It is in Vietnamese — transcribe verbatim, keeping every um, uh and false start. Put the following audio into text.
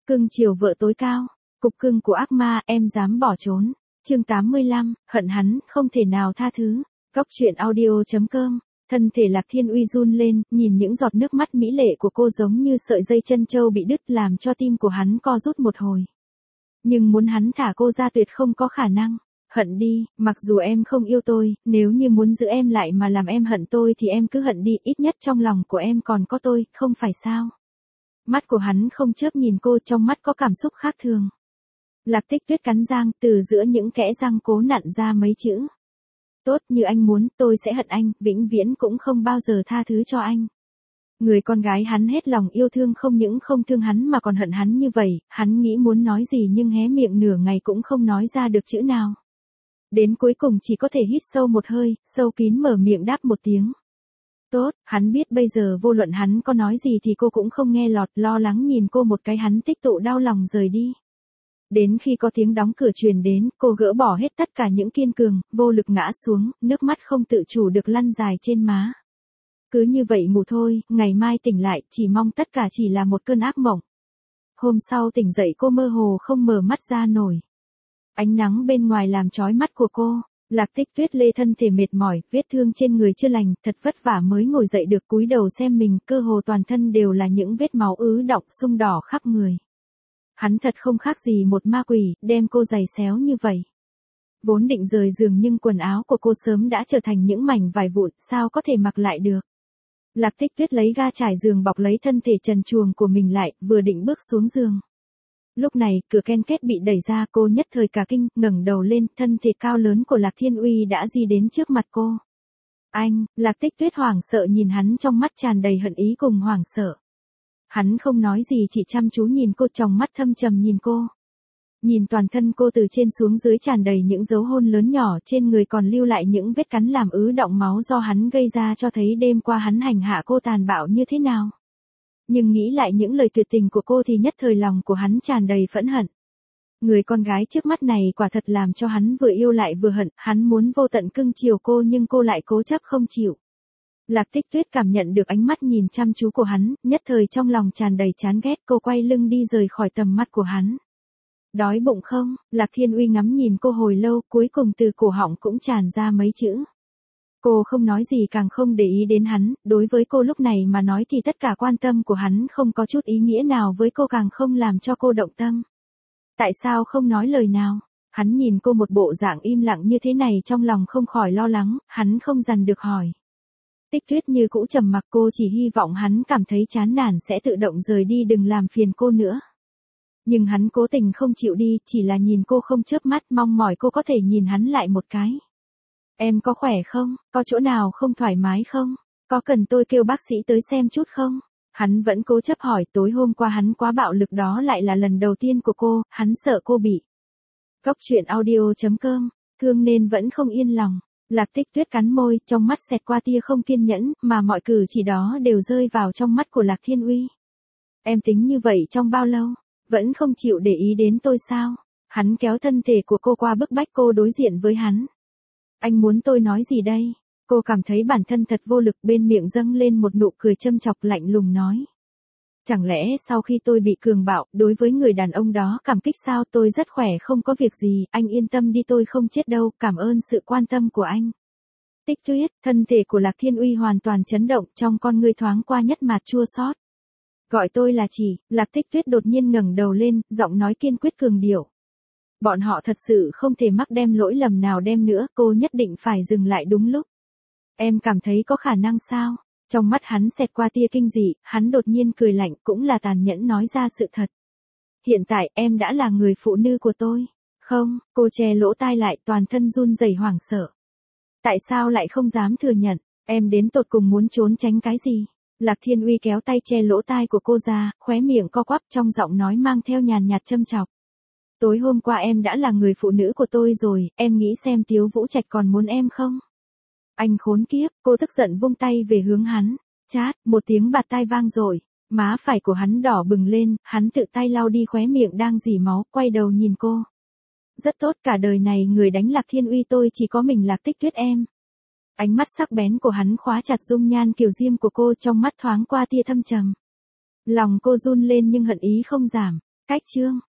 Cưng chiều vợ tối cao. Cục cưng của ác ma, em dám bỏ trốn. Chương tám mươi lăm, hận hắn, không thể nào tha thứ. Góc truyện audio chấm com. Thân thể Lạc Thiên Uy run lên, nhìn những giọt nước mắt mỹ lệ của cô giống như sợi dây chân châu bị đứt làm cho tim của hắn co rút một hồi. Nhưng muốn hắn thả cô ra tuyệt không có khả năng. Hận đi, mặc dù em không yêu tôi, nếu như muốn giữ em lại mà làm em hận tôi thì em cứ hận đi, ít nhất trong lòng của em còn có tôi, không phải sao? Mắt của hắn không chớp nhìn cô, trong mắt có cảm xúc khác thường. Lạc Tích Tuyết cắn răng, từ giữa những kẽ răng cố nặn ra mấy chữ. Tốt, như anh muốn, tôi sẽ hận anh, vĩnh viễn cũng không bao giờ tha thứ cho anh. Người con gái hắn hết lòng yêu thương không những không thương hắn mà còn hận hắn như vậy, hắn nghĩ muốn nói gì nhưng hé miệng nửa ngày cũng không nói ra được chữ nào. Đến cuối cùng chỉ có thể hít sâu một hơi, sâu kín mở miệng đáp một tiếng. Tốt, hắn biết bây giờ vô luận hắn có nói gì thì cô cũng không nghe lọt, lo lắng nhìn cô một cái hắn tích tụ đau lòng rời đi. Đến khi có tiếng đóng cửa truyền đến, cô gỡ bỏ hết tất cả những kiên cường, vô lực ngã xuống, nước mắt không tự chủ được lăn dài trên má. Cứ như vậy ngủ thôi, ngày mai tỉnh lại, chỉ mong tất cả chỉ là một cơn ác mộng. Hôm sau tỉnh dậy cô mơ hồ không mở mắt ra nổi. Ánh nắng bên ngoài làm chói mắt của cô. Lạc Tích Tuyết lê thân thể mệt mỏi, vết thương trên người chưa lành, thật vất vả mới ngồi dậy được, cúi đầu xem mình, cơ hồ toàn thân đều là những vết máu ứ đọng sưng đỏ khắp người. Hắn thật không khác gì một ma quỷ, đem cô giày xéo như vậy. Vốn định rời giường nhưng quần áo của cô sớm đã trở thành những mảnh vải vụn, sao có thể mặc lại được. Lạc Tích Tuyết lấy ga trải giường bọc lấy thân thể trần truồng của mình lại, vừa định bước xuống giường. Lúc này, cửa ken két bị đẩy ra, cô nhất thời cả kinh, ngẩng đầu lên, thân thể cao lớn của Lạc Thiên Uy đã di đến trước mặt cô. Anh, Lạc Tích Tuyết hoảng sợ nhìn hắn, trong mắt tràn đầy hận ý cùng hoảng sợ. Hắn không nói gì, chỉ chăm chú nhìn cô, trong mắt thâm trầm nhìn cô. Nhìn toàn thân cô từ trên xuống dưới tràn đầy những dấu hôn lớn nhỏ, trên người còn lưu lại những vết cắn làm ứ đọng máu do hắn gây ra, cho thấy đêm qua hắn hành hạ cô tàn bạo như thế nào. Nhưng nghĩ lại những lời tuyệt tình của cô thì nhất thời lòng của hắn tràn đầy phẫn hận. Người con gái trước mắt này quả thật làm cho hắn vừa yêu lại vừa hận, hắn muốn vô tận cưng chiều cô nhưng cô lại cố chấp không chịu. Lạc Tích Tuyết cảm nhận được ánh mắt nhìn chăm chú của hắn, nhất thời trong lòng tràn đầy chán ghét, cô quay lưng đi rời khỏi tầm mắt của hắn. Đói bụng không? Lạc Thiên Uy ngắm nhìn cô hồi lâu, cuối cùng từ cổ họng cũng tràn ra mấy chữ. Cô không nói gì, càng không để ý đến hắn, đối với cô lúc này mà nói thì tất cả quan tâm của hắn không có chút ý nghĩa nào với cô, càng không làm cho cô động tâm. Tại sao không nói lời nào? Hắn nhìn cô một bộ dạng im lặng như thế này, trong lòng không khỏi lo lắng, hắn không dằn được hỏi. Tích Tuyết như cũ trầm mặc, cô chỉ hy vọng hắn cảm thấy chán nản sẽ tự động rời đi, đừng làm phiền cô nữa. Nhưng hắn cố tình không chịu đi, chỉ là nhìn cô không chớp mắt, mong mỏi cô có thể nhìn hắn lại một cái. Em có khỏe không? Có chỗ nào không thoải mái không? Có cần tôi kêu bác sĩ tới xem chút không? Hắn vẫn cố chấp hỏi, tối hôm qua hắn quá bạo lực, đó lại là lần đầu tiên của cô, hắn sợ cô bị. Góc truyện audio chấm com, thương nên vẫn không yên lòng. Lạc Tích Tuyết cắn môi, trong mắt xẹt qua tia không kiên nhẫn, mà mọi cử chỉ đó đều rơi vào trong mắt của Lạc Thiên Uy. Em tính như vậy trong bao lâu? Vẫn không chịu để ý đến tôi sao? Hắn kéo thân thể của cô qua, bức bách cô đối diện với hắn. Anh muốn tôi nói gì đây? Cô cảm thấy bản thân thật vô lực, bên miệng dâng lên một nụ cười châm chọc lạnh lùng nói. Chẳng lẽ sau khi tôi bị cường bạo, đối với người đàn ông đó cảm kích sao? Tôi rất khỏe, không có việc gì, anh yên tâm đi, tôi không chết đâu, cảm ơn sự quan tâm của anh. Tích Tuyết, thân thể của Lạc Thiên Uy hoàn toàn chấn động, trong con ngươi thoáng qua nhất mạt chua xót. Gọi tôi là chỉ, Lạc Tích Tuyết đột nhiên ngẩng đầu lên, giọng nói kiên quyết cường điệu. Bọn họ thật sự không thể mắc đem lỗi lầm nào đem nữa, cô nhất định phải dừng lại đúng lúc. Em cảm thấy có khả năng sao? Trong mắt hắn xẹt qua tia kinh dị, hắn đột nhiên cười lạnh, cũng là tàn nhẫn nói ra sự thật. Hiện tại em đã là người phụ nữ của tôi. Không, cô che lỗ tai lại, toàn thân run rẩy hoảng sợ. Tại sao lại không dám thừa nhận, em đến tột cùng muốn trốn tránh cái gì? Lạc Thiên Uy kéo tay che lỗ tai của cô ra, khóe miệng co quắp, trong giọng nói mang theo nhàn nhạt châm chọc. Tối hôm qua em đã là người phụ nữ của tôi rồi, em nghĩ xem Tiếu Vũ Trạch còn muốn em không? Anh khốn kiếp, cô tức giận vung tay về hướng hắn. Chát, một tiếng bạt tai vang rồi. Má phải của hắn đỏ bừng lên, hắn tự tay lau đi khóe miệng đang rỉ máu, quay đầu nhìn cô. Rất tốt, cả đời này người đánh Lạc Thiên Uy tôi chỉ có mình Lạc Tích Tuyết em. Ánh mắt sắc bén của hắn khóa chặt dung nhan kiều diễm của cô, trong mắt thoáng qua tia thâm trầm. Lòng cô run lên nhưng hận ý không giảm. Cách chương